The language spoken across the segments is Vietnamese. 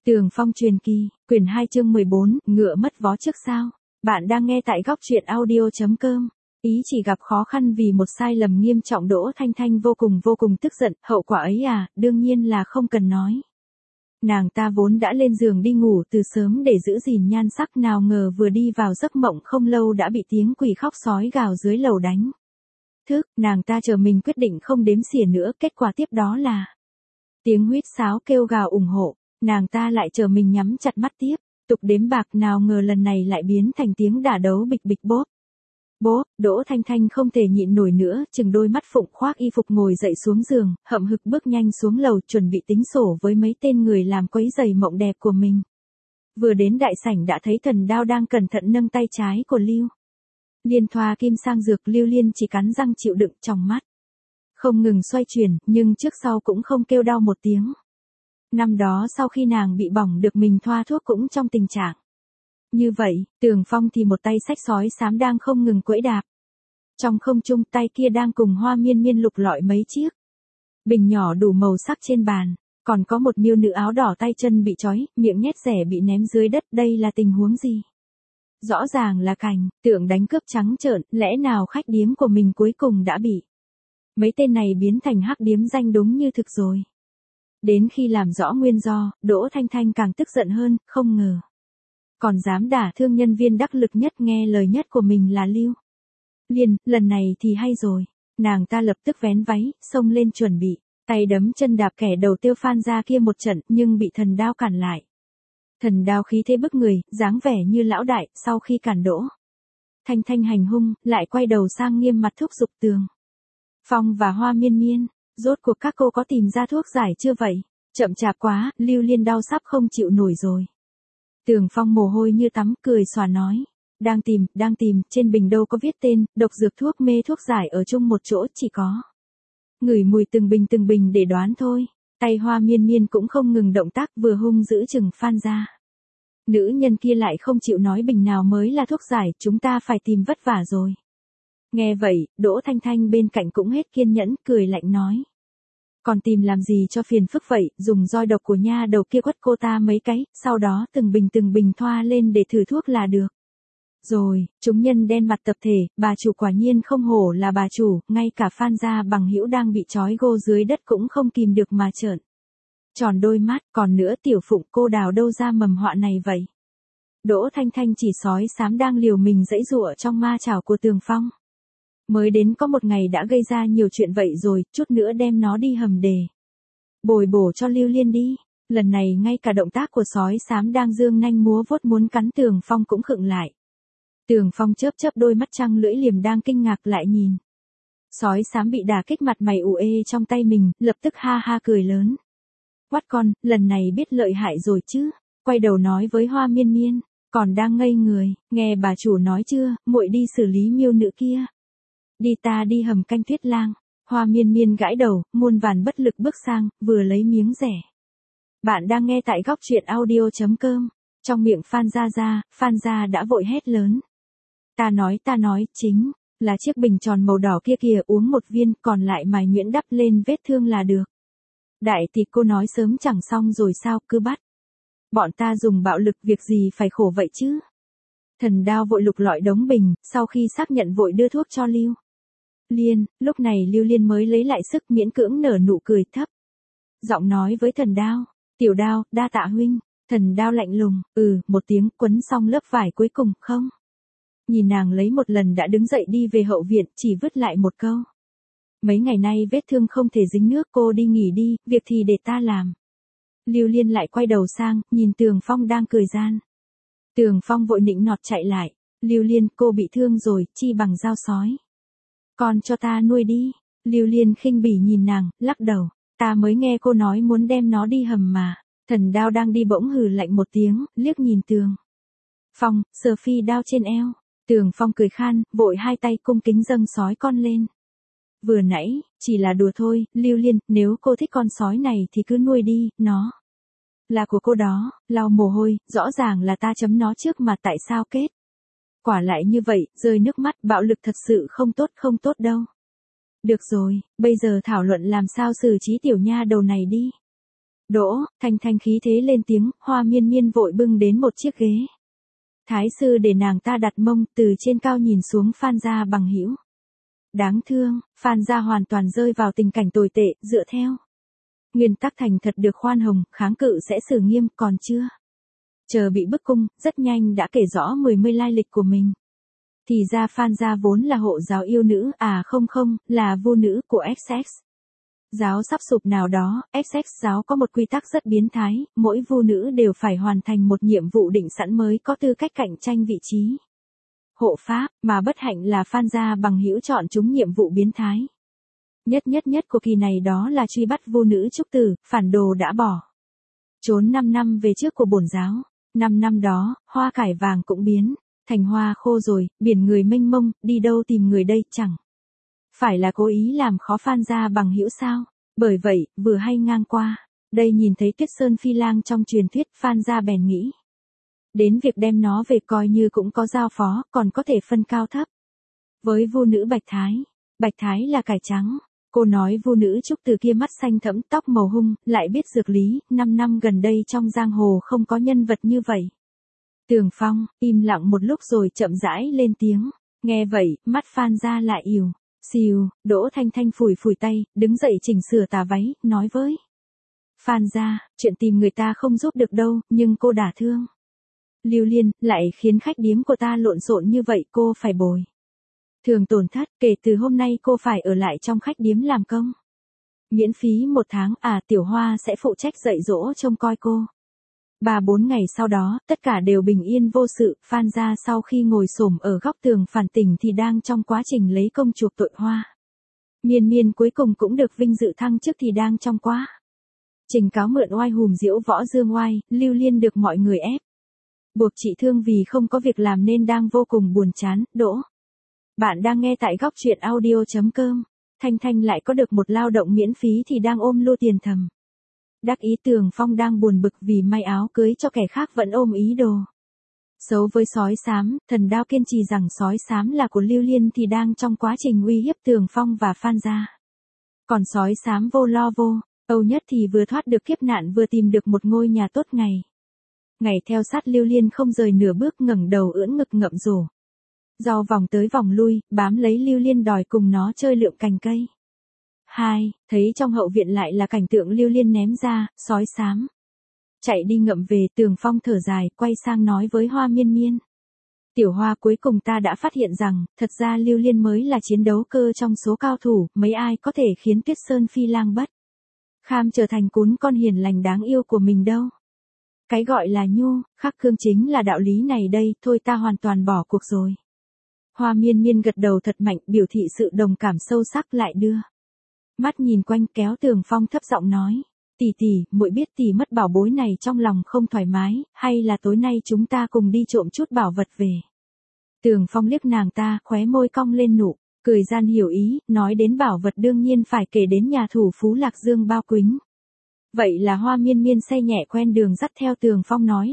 Tường Phong truyền kỳ, quyển 2 chương 14, ngựa mất vó trước sao. Bạn đang nghe tại góc truyện audio.com. Ý chỉ gặp khó khăn vì một sai lầm nghiêm trọng. Đỗ Thanh Thanh vô cùng tức giận, hậu quả ấy à, đương nhiên là không cần nói. Nàng ta vốn đã lên giường đi ngủ từ sớm để giữ gìn nhan sắc, nào ngờ vừa đi vào giấc mộng không lâu đã bị tiếng quỷ khóc sói gào dưới lầu đánh thức. Nàng ta chờ mình quyết định không đếm xỉa nữa, kết quả tiếp đó là tiếng huýt sáo kêu gào ủng hộ. Nàng ta lại chờ mình nhắm chặt mắt tiếp, tục đếm bạc, nào ngờ lần này lại biến thành tiếng đả đấu bịch bịch bốp. Bố, Đỗ Thanh Thanh không thể nhịn nổi nữa, chừng đôi mắt phụng khoác y phục ngồi dậy xuống giường, hậm hực bước nhanh xuống lầu chuẩn bị tính sổ với mấy tên người làm quấy rầy mộng đẹp của mình. Vừa đến đại sảnh đã thấy Thần Đao đang cẩn thận nâng tay trái của Lưu Liên thoa kim sang dược. Lưu Liên chỉ cắn răng chịu đựng, trong mắt không ngừng xoay chuyển, nhưng trước sau cũng không kêu đau một tiếng. Năm đó sau khi nàng bị bỏng được mình thoa thuốc cũng trong tình trạng như vậy. Tường Phong thì một tay xách sói xám đang không ngừng quẫy đạp trong không trung, tay kia đang cùng Hoa Miên Miên lục lọi mấy chiếc bình nhỏ đủ màu sắc trên bàn. Còn có một miêu nữ áo đỏ tay chân bị trói, miệng nhét rẻ bị ném dưới đất. Đây là tình huống gì? Rõ ràng là cảnh tượng đánh cướp trắng trợn, lẽ nào khách điếm của mình cuối cùng đã bị mấy tên này biến thành hắc điếm danh đúng như thực rồi. Đến khi làm rõ nguyên do, Đỗ Thanh Thanh càng tức giận hơn, không ngờ còn dám đả thương nhân viên đắc lực nhất, nghe lời nhất của mình là Lưu Liên. Lần này thì hay rồi. Nàng ta lập tức vén váy, xông lên chuẩn bị tay đấm chân đạp kẻ đầu tiêu Phan ra kia một trận, nhưng bị Thần Đao cản lại. Thần Đao khí thế bức người, dáng vẻ như lão đại, sau khi cản Đỗ Thanh Thanh hành hung, lại quay đầu sang nghiêm mặt thúc giục Tường Phong và Hoa Miên Miên. Rốt cuộc các cô có tìm ra thuốc giải chưa vậy? Chậm chạp quá, Lưu Liên đau sắp không chịu nổi rồi. Tường Phong mồ hôi như tắm, cười xòa nói. Đang tìm, trên bình đâu có viết tên, độc dược thuốc mê thuốc giải ở chung một chỗ, chỉ có ngửi mùi từng bình để đoán thôi. Tay Hoa Miên Miên cũng không ngừng động tác, vừa hung dữ chừng Phan ra. Nữ nhân kia lại không chịu nói bình nào mới là thuốc giải, chúng ta phải tìm vất vả rồi. Nghe vậy, Đỗ Thanh Thanh bên cạnh cũng hết kiên nhẫn, cười lạnh nói. Còn tìm làm gì cho phiền phức vậy, dùng roi độc của nha đầu kia quất cô ta mấy cái, sau đó từng bình thoa lên để thử thuốc là được. Rồi, chúng nhân đen mặt tập thể, bà chủ quả nhiên không hổ là bà chủ, ngay cả Phan gia bằng hữu đang bị trói gô dưới đất cũng không kìm được mà trợn tròn đôi mắt. Còn nữa, Tiểu Phụng, cô đào đâu ra mầm họa này vậy? Đỗ Thanh Thanh chỉ sói xám đang liều mình giãy giụa trong ma chảo của Tường Phong. Mới đến có một ngày đã gây ra nhiều chuyện vậy rồi, chút nữa đem nó đi hầm để bồi bổ cho Lưu Liên đi. Lần này ngay cả động tác của sói xám đang dương nanh múa vuốt muốn cắn Tường Phong cũng khựng lại. Tường Phong chớp đôi mắt trăng lưỡi liềm đang kinh ngạc lại nhìn sói xám bị đả kích mặt mày ủ ê trong tay mình, lập tức ha ha cười lớn. Quát con, lần này biết lợi hại rồi chứ? Quay đầu nói với Hoa Miên Miên, còn đang ngây người, nghe bà chủ nói chưa, muội đi xử lý miêu nữ kia. Đi, ta đi hầm canh Tuyết Lang. Hoa Miên Miên gãi đầu, muôn vàn bất lực bước sang, vừa lấy miếng rẻ. Bạn đang nghe tại góc truyện audio.com. Trong miệng Phan Gia đã vội hét lớn. Ta nói, chính là chiếc bình tròn màu đỏ kia kìa, uống một viên, còn lại mài nhuyễn đắp lên vết thương là được. Đại tỷ, cô nói sớm chẳng xong rồi sao, cứ bắt bọn ta dùng bạo lực, việc gì phải khổ vậy chứ? Thần Đao vội lục lọi đống bình, sau khi xác nhận vội đưa thuốc cho Lưu Liên. Lúc này Lưu Liên mới lấy lại sức, miễn cưỡng nở nụ cười thấp giọng nói với Thần Đao. Tiểu Đao, đa tạ huynh. Thần Đao lạnh lùng, một tiếng, quấn xong lớp vải cuối cùng, không nhìn nàng lấy một lần đã đứng dậy đi về hậu viện, chỉ vứt lại một câu. Mấy ngày nay vết thương không thể dính nước, cô đi nghỉ đi, việc thì để ta làm. Lưu Liên lại quay đầu sang, nhìn Tường Phong đang cười gian. Tường Phong vội nịnh nọt chạy lại. Lưu Liên, cô bị thương rồi, chi bằng dao sói con cho ta nuôi đi. Lưu Liên khinh bỉ nhìn nàng, lắc đầu. Ta mới nghe cô nói muốn đem nó đi hầm mà. Thần Đao đang đi bỗng hừ lạnh một tiếng, liếc nhìn Tường Phong, sờ phi đao trên eo. Tường Phong cười khan, vội hai tay cung kính dâng sói con lên. Vừa nãy, chỉ là đùa thôi, Lưu Liên, nếu cô thích con sói này thì cứ nuôi đi, nó là của cô đó. Lau mồ hôi, rõ ràng là ta chấm nó trước mà tại sao kết quả lại như vậy, rơi nước mắt, bạo lực thật sự không tốt đâu. Được rồi, bây giờ thảo luận làm sao xử trí tiểu nha đầu này đi. Đỗ, Thanh Thanh khí thế lên tiếng, Hoa Miên Miên vội bưng đến một chiếc ghế. Thái sư để nàng ta đặt mông, từ trên cao nhìn xuống Phan gia bằng hữu. Đáng thương, Phan gia hoàn toàn rơi vào tình cảnh tồi tệ, dựa theo nguyên tắc thành thật được khoan hồng, kháng cự sẽ xử nghiêm, còn chưa chờ bị bức cung, rất nhanh đã kể rõ 10 lai lịch của mình. Thì ra Phan gia vốn là hộ giáo yêu nữ, không, là vô nữ của Essex. Giáo sắp sụp nào đó, Essex giáo có một quy tắc rất biến thái, mỗi vô nữ đều phải hoàn thành một nhiệm vụ định sẵn mới có tư cách cạnh tranh vị trí hộ pháp, mà bất hạnh là Phan gia bằng hữu chọn chúng nhiệm vụ biến thái. Nhất của kỳ này đó là truy bắt vô nữ trúc tử, phản đồ đã bỏ trốn 5 năm về trước của bổn giáo. 5 năm đó, hoa cải vàng cũng biến thành hoa khô rồi, biển người mênh mông, đi đâu tìm người đây, chẳng phải là cố ý làm khó Phan gia bằng hữu sao? Bởi vậy, vừa hay ngang qua, đây nhìn thấy Tuyết Sơn Phi Lang trong truyền thuyết, Phan gia bèn nghĩ đến việc đem nó về, coi như cũng có giao phó, còn có thể phân cao thấp. Với vô nữ Bạch Thái là cải trắng. Cô nói vô nữ trúc từ kia mắt xanh thẫm, tóc màu hung, lại biết dược lý, 5 năm gần đây trong giang hồ không có nhân vật như vậy. Tường Phong, im lặng một lúc rồi chậm rãi lên tiếng. Nghe vậy, mắt Phan gia lại ỉu xìu. Đỗ Thanh Thanh phủi tay, đứng dậy chỉnh sửa tà váy, nói với Phan gia, chuyện tìm người ta không giúp được đâu, nhưng cô đả thương Lưu Liên, lại khiến khách điếm của ta lộn xộn như vậy, cô phải bồi thường tổn thất, kể từ hôm nay cô phải ở lại trong khách điếm làm công miễn phí 1 tháng, Tiểu Hoa sẽ phụ trách dạy dỗ trông coi cô. 3-4 ngày sau đó, tất cả đều bình yên vô sự. Phan gia sau khi ngồi xổm ở góc tường phản tỉnh thì đang trong quá trình lấy công chuộc tội Hoa Miên Miên cuối cùng cũng được vinh dự thăng chức thì đang trong quá trình cáo mượn oai hùm diễu võ dương oai. Lưu Liên được mọi người ép buộc trị thương vì không có việc làm nên đang vô cùng buồn chán. Đỗ, bạn đang nghe tại góc truyện audio.com. Thanh Thanh lại có được một lao động miễn phí thì đang ôm lua tiền thầm đắc ý. Tường Phong đang buồn bực vì may áo cưới cho kẻ khác vẫn ôm ý đồ xấu với sói xám. Thần Đao kiên trì rằng sói xám là của Lưu Liên thì đang trong quá trình uy hiếp Tường Phong và Phan gia. Còn sói xám vô lo vô âu nhất thì vừa thoát được kiếp nạn vừa tìm được một ngôi nhà tốt ngày theo sát Lưu Liên không rời nửa bước, ngẩng đầu ưỡn ngực ngậm rổ rau vòng tới vòng lui, bám lấy Lưu Liên đòi cùng nó chơi lượm cành cây. Thấy trong hậu viện lại là cảnh tượng Lưu Liên ném ra, sói xám chạy đi ngậm về. Tường Phong thở dài, quay sang nói với Hoa Miên Miên. Tiểu Hoa, cuối cùng ta đã phát hiện rằng, thật ra Lưu Liên mới là chiến đấu cơ trong số cao thủ, mấy ai có thể khiến Tuyết Sơn Phi Lang bất kham trở thành cún con hiền lành đáng yêu của mình đâu. Cái gọi là nhu khắc cương chính là đạo lý này đây, thôi ta hoàn toàn bỏ cuộc rồi. Hoa Miên Miên gật đầu thật mạnh, biểu thị sự đồng cảm sâu sắc, lại đưa mắt nhìn quanh kéo Tường Phong thấp giọng nói. Tỷ, muội biết tỷ mất bảo bối này trong lòng không thoải mái, hay là tối nay chúng ta cùng đi trộm chút bảo vật về. Tường Phong liếc nàng ta, khóe môi cong lên nụ cười gian hiểu ý, nói đến bảo vật đương nhiên phải kể đến nhà thủ Phú Lạc Dương Bao Quýnh. Vậy là Hoa Miên Miên say nhẹ quen đường dắt theo Tường Phong nói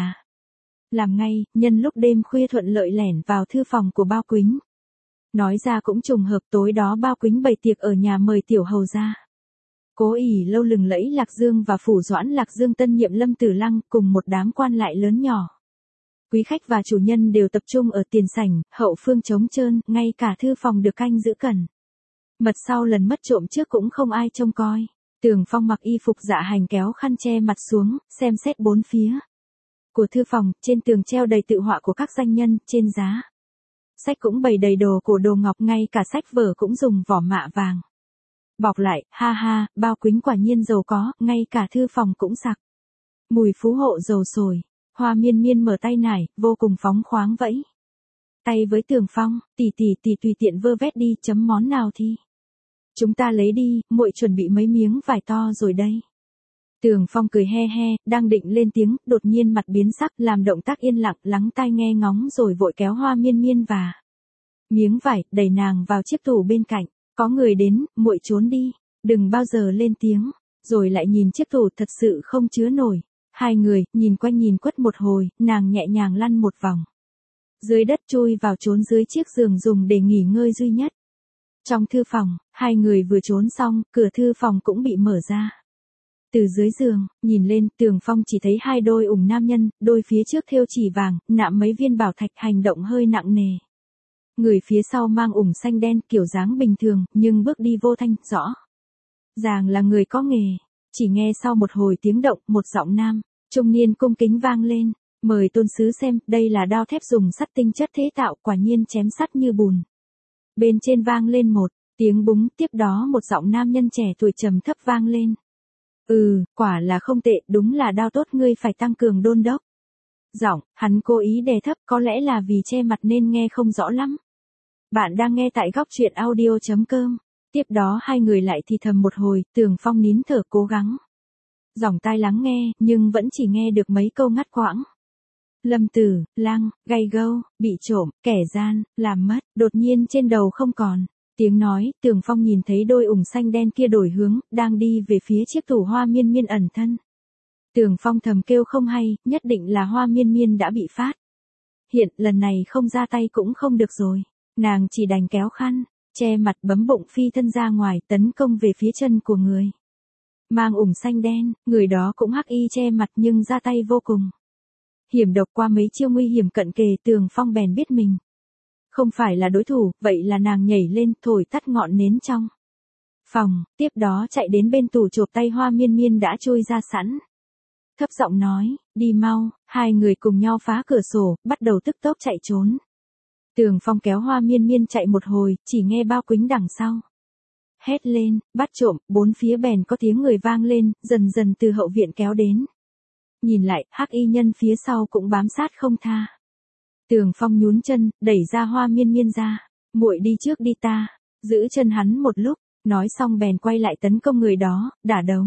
làm ngay, nhân lúc đêm khuya thuận lợi lẻn vào thư phòng của Bao Quýnh. Nói ra cũng trùng hợp, tối đó Bao Quýnh bày tiệc ở nhà mời tiểu hầu ra. Cố ỷ lâu lừng lẫy Lạc Dương và phủ doãn Lạc Dương tân nhiệm Lâm Tử Lăng cùng một đám quan lại lớn nhỏ. Quý khách và chủ nhân đều tập trung ở tiền sảnh, hậu phương trống trơn, ngay cả thư phòng được canh giữ cẩn mật sau lần mất trộm trước cũng không ai trông coi. Tường Phong mặc y phục dạ hành kéo khăn che mặt xuống, xem xét bốn phía của thư phòng. Trên tường treo đầy tự họa của các danh nhân, trên giá sách cũng bày đầy đồ cổ đồ ngọc, ngay cả sách vở cũng dùng vỏ mạ vàng bọc lại. Bao Quýnh quả nhiên giàu có, ngay cả thư phòng cũng sặc mùi phú hộ dầu sồi. Hoa Miên Miên mở tay nải, vô cùng phóng khoáng vẫy tay với Tường Phong. Tỷ tùy tiện vơ vét đi, chấm món nào thì chúng ta lấy đi, muội chuẩn bị mấy miếng vải to rồi đây. Tường Phong cười he, đang định lên tiếng, đột nhiên mặt biến sắc, làm động tác yên lặng, lắng tai nghe ngóng rồi vội kéo Hoa Miên Miên và miếng vải, đẩy nàng vào chiếc tủ bên cạnh. Có người đến, muội trốn đi, đừng bao giờ lên tiếng. Rồi lại nhìn chiếc tủ, thật sự không chứa nổi. Hai người, nhìn quanh nhìn quất một hồi, nàng nhẹ nhàng lăn một vòng dưới đất, chui vào trốn dưới chiếc giường dùng để nghỉ ngơi duy nhất. Trong thư phòng, hai người vừa trốn xong, cửa thư phòng cũng bị mở ra. Từ dưới giường, nhìn lên, Tường Phong chỉ thấy hai đôi ủng nam nhân, đôi phía trước thêu chỉ vàng, nạm mấy viên bảo thạch, hành động hơi nặng nề. Người phía sau mang ủng xanh đen, kiểu dáng bình thường, nhưng bước đi vô thanh, rõ ràng là người có nghề. Chỉ nghe sau một hồi tiếng động, một giọng nam trung niên cung kính vang lên, mời tôn sứ xem, đây là đao thép dùng sắt tinh chất thế tạo, quả nhiên chém sắt như bùn. Bên trên vang lên một tiếng búng, tiếp đó một giọng nam nhân trẻ tuổi trầm thấp vang lên. Quả là không tệ, đúng là đao tốt, ngươi phải tăng cường đôn đốc. Giọng, hắn cố ý đè thấp, có lẽ là vì che mặt nên nghe không rõ lắm. Bạn đang nghe tại góc truyện audio.com. Tiếp đó hai người lại thì thầm một hồi, Tường Phong nín thở cố gắng dòng tai lắng nghe, nhưng vẫn chỉ nghe được mấy câu ngắt quãng. Lâm Tử Lăng, gay gâu, bị trộm, kẻ gian, làm mất, đột nhiên trên đầu không còn tiếng nói. Tường Phong nhìn thấy đôi ủng xanh đen kia đổi hướng, đang đi về phía chiếc tủ Hoa Miên Miên ẩn thân. Tường Phong thầm kêu không hay, nhất định là Hoa Miên Miên đã bị phát hiện, lần này không ra tay cũng không được rồi. Nàng chỉ đành kéo khăn che mặt, bấm bụng phi thân ra ngoài, tấn công về phía chân của người mang ủng xanh đen. Người đó cũng hắc y che mặt nhưng ra tay vô cùng hiểm độc. Qua mấy chiêu nguy hiểm cận kề, Tường Phong bèn biết mình không phải là đối thủ, vậy là nàng nhảy lên, thổi tắt ngọn nến trong phòng, tiếp đó chạy đến bên tủ chộp tay Hoa Miên Miên đã chui ra sẵn. Thấp giọng nói, đi mau. Hai người cùng nhau phá cửa sổ, bắt đầu tức tốc chạy trốn. Tường Phong kéo Hoa Miên Miên chạy một hồi, chỉ nghe Bao Quýnh đằng sau hét lên, bắt trộm, bốn phía bèn có tiếng người vang lên, dần dần từ hậu viện kéo đến. Nhìn lại, hắc y nhân phía sau cũng bám sát không tha. Tường Phong nhún chân, đẩy ra Hoa Miên Miên ra. Muội đi trước đi, ta giữ chân hắn một lúc. Nói xong bèn quay lại tấn công người đó, đả đấu.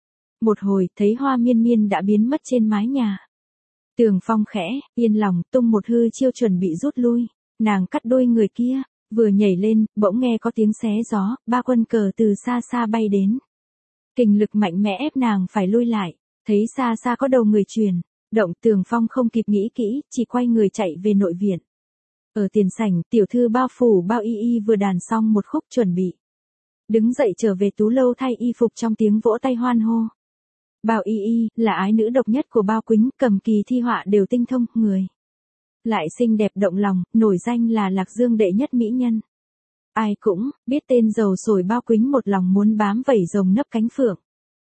Một hồi, thấy Hoa Miên Miên đã biến mất trên mái nhà. Tường Phong khẽ yên lòng, tung một hư chiêu chuẩn bị rút lui. Nàng cắt đôi người kia, vừa nhảy lên, bỗng nghe có tiếng xé gió, ba quân cờ từ xa xa bay đến. Kình lực mạnh mẽ ép nàng phải lui lại. Thấy xa xa có đầu người truyền động, Tường Phong không kịp nghĩ kỹ, chỉ quay người chạy về nội viện. Ở tiền sảnh, tiểu thư Bao Phủ Bao Y Y vừa đàn xong một khúc chuẩn bị đứng dậy trở về tú lâu thay y phục trong tiếng vỗ tay hoan hô. Bao Y Y là ái nữ độc nhất của Bao Quýnh, cầm kỳ thi họa đều tinh thông, người lại xinh đẹp động lòng, nổi danh là Lạc Dương đệ nhất mỹ nhân. Ai cũng biết tên dầu sồi Bao Quýnh một lòng muốn bám vảy rồng nấp cánh phượng,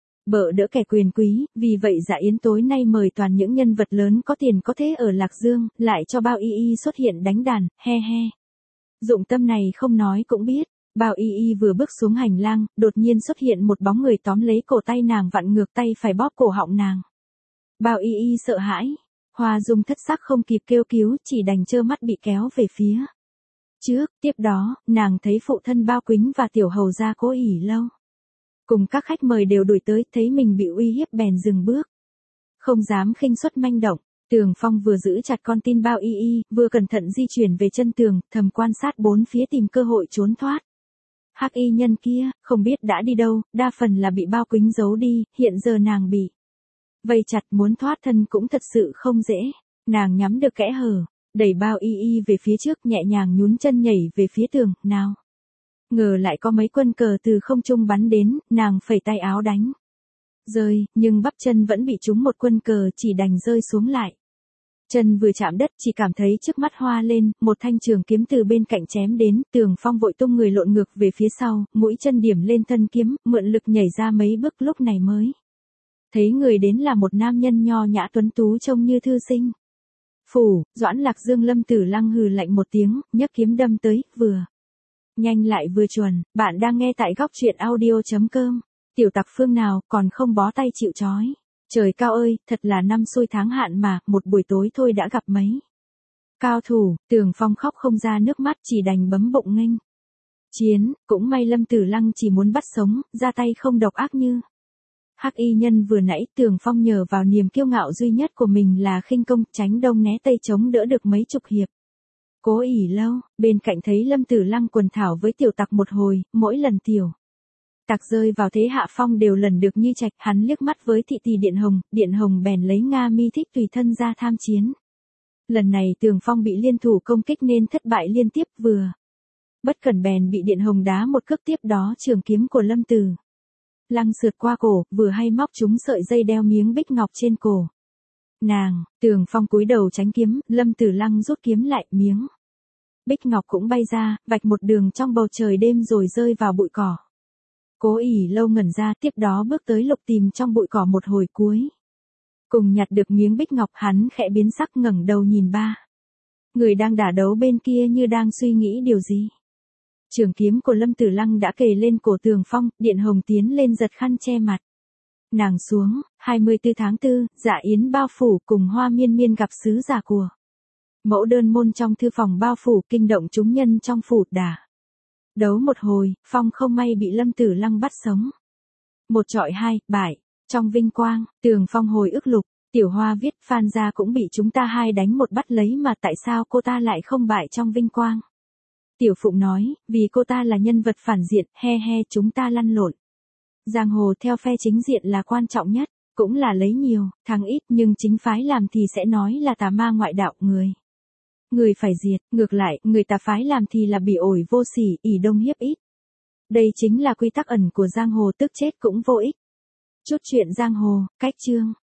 bợ đỡ kẻ quyền quý, vì vậy dạ yến tối nay mời toàn những nhân vật lớn có tiền có thế ở Lạc Dương, lại cho Bao Y Y xuất hiện đánh đàn, he he. Dụng tâm này không nói cũng biết. Bao Y Y vừa bước xuống hành lang, đột nhiên xuất hiện một bóng người tóm lấy cổ tay nàng, vặn ngược tay phải bóp cổ họng nàng. Bao Y Y sợ hãi, Hoa Dung thất sắc không kịp kêu cứu, chỉ đành trơ mắt bị kéo về phía trước. Tiếp đó, nàng thấy phụ thân Bao Quýnh và tiểu hầu gia Cố ỉ lâu cùng các khách mời đều đuổi tới, thấy mình bị uy hiếp bèn dừng bước, không dám khinh suất manh động. Tường Phong vừa giữ chặt con tin Bao Y Y, vừa cẩn thận di chuyển về chân tường, thầm quan sát bốn phía tìm cơ hội trốn thoát. Hắc y nhân kia, không biết đã đi đâu, đa phần là bị Bao Quýnh giấu đi, hiện giờ nàng bị vây chặt, muốn thoát thân cũng thật sự không dễ. Nàng nhắm được kẽ hở, đẩy Bao Y Y về phía trước, nhẹ nhàng nhún chân nhảy về phía tường, nào ngờ lại có mấy quân cờ từ không trung bắn đến, nàng phẩy tay áo đánh rơi, nhưng bắp chân vẫn bị trúng một quân cờ, chỉ đành rơi xuống lại. Chân vừa chạm đất chỉ cảm thấy trước mắt hoa lên, một thanh trường kiếm từ bên cạnh chém đến, Tường Phong vội tung người lộn ngược về phía sau, mũi chân điểm lên thân kiếm, mượn lực nhảy ra mấy bước, lúc này mới thấy người đến là một nam nhân nho nhã tuấn tú trông như thư sinh. Phủ, Doãn Lạc Dương. Lâm Tử Lăng hừ lạnh một tiếng, nhấc kiếm đâm tới, vừa nhanh lại vừa chuẩn. Bạn đang nghe tại góc truyện audio.com. Tiểu tặc phương nào còn không bó tay chịu trói. Trời cao ơi, thật là năm xui tháng hạn mà, một buổi tối thôi đã gặp mấy cao thủ. Tường Phong khóc không ra nước mắt, chỉ đành bấm bụng nghênh chiến. Cũng may Lâm Tử Lăng chỉ muốn bắt sống, ra tay không độc ác như hắc y nhân vừa nãy. Tường Phong nhờ vào niềm kiêu ngạo duy nhất của mình là khinh công, tránh đông né tây, chống đỡ được mấy chục hiệp. Cố ỉ lâu, bên cạnh thấy Lâm Tử Lăng quần thảo với tiểu tặc một hồi, mỗi lần tiểu tặc rơi vào thế hạ phong đều lần được như trạch. Hắn liếc mắt với thị tỷ Điện Hồng bèn lấy Nga Mi Thích tùy thân ra tham chiến. Lần này Tường Phong bị liên thủ công kích nên thất bại liên tiếp, vừa bất cẩn bèn bị Điện Hồng đá một cước, tiếp đó trường kiếm của Lâm Tử Lăng sượt qua cổ, vừa hay móc trúng sợi dây đeo miếng bích ngọc trên cổ nàng. Tường Phong cúi đầu tránh kiếm, Lâm Tử Lăng rút kiếm lại, miếng bích ngọc cũng bay ra, vạch một đường trong bầu trời đêm rồi rơi vào bụi cỏ. Cố ỉ lâu ngẩn ra, tiếp đó bước tới lục tìm trong bụi cỏ một hồi cuối. Cùng nhặt được miếng bích ngọc, hắn khẽ biến sắc, ngẩng đầu nhìn ba người đang đả đấu bên kia như đang suy nghĩ điều gì. Trường kiếm của Lâm Tử Lăng đã kề lên cổ Tường Phong, Điện Hồng tiến lên giật khăn che mặt nàng xuống. 24 tháng 4, dạ yến bao phủ, cùng Hoa Miên Miên gặp sứ giả của mẫu đơn môn trong thư phòng bao phủ, kinh động chúng nhân trong phủ. Đả đấu một hồi, Phong không may bị Lâm Tử Lăng bắt sống. Một trọi hai, bại. Trong vinh quang, Tường Phong hồi ức lục, Tiểu Hoa viết, Phan gia cũng bị chúng ta hai đánh một bắt lấy mà tại sao cô ta lại không bại trong vinh quang. Tiểu Phụng nói, vì cô ta là nhân vật phản diện, chúng ta lăn lộn giang hồ theo phe chính diện là quan trọng nhất, cũng là lấy nhiều, thắng ít, nhưng chính phái làm thì sẽ nói là tà ma ngoại đạo, người phải diệt. Ngược lại, người tà phái làm thì là bỉ ổi vô sỉ, ỷ đông hiếp ít. Đây chính là quy tắc ẩn của giang hồ, tức chết cũng vô ích. Chút chuyện giang hồ, cách chương.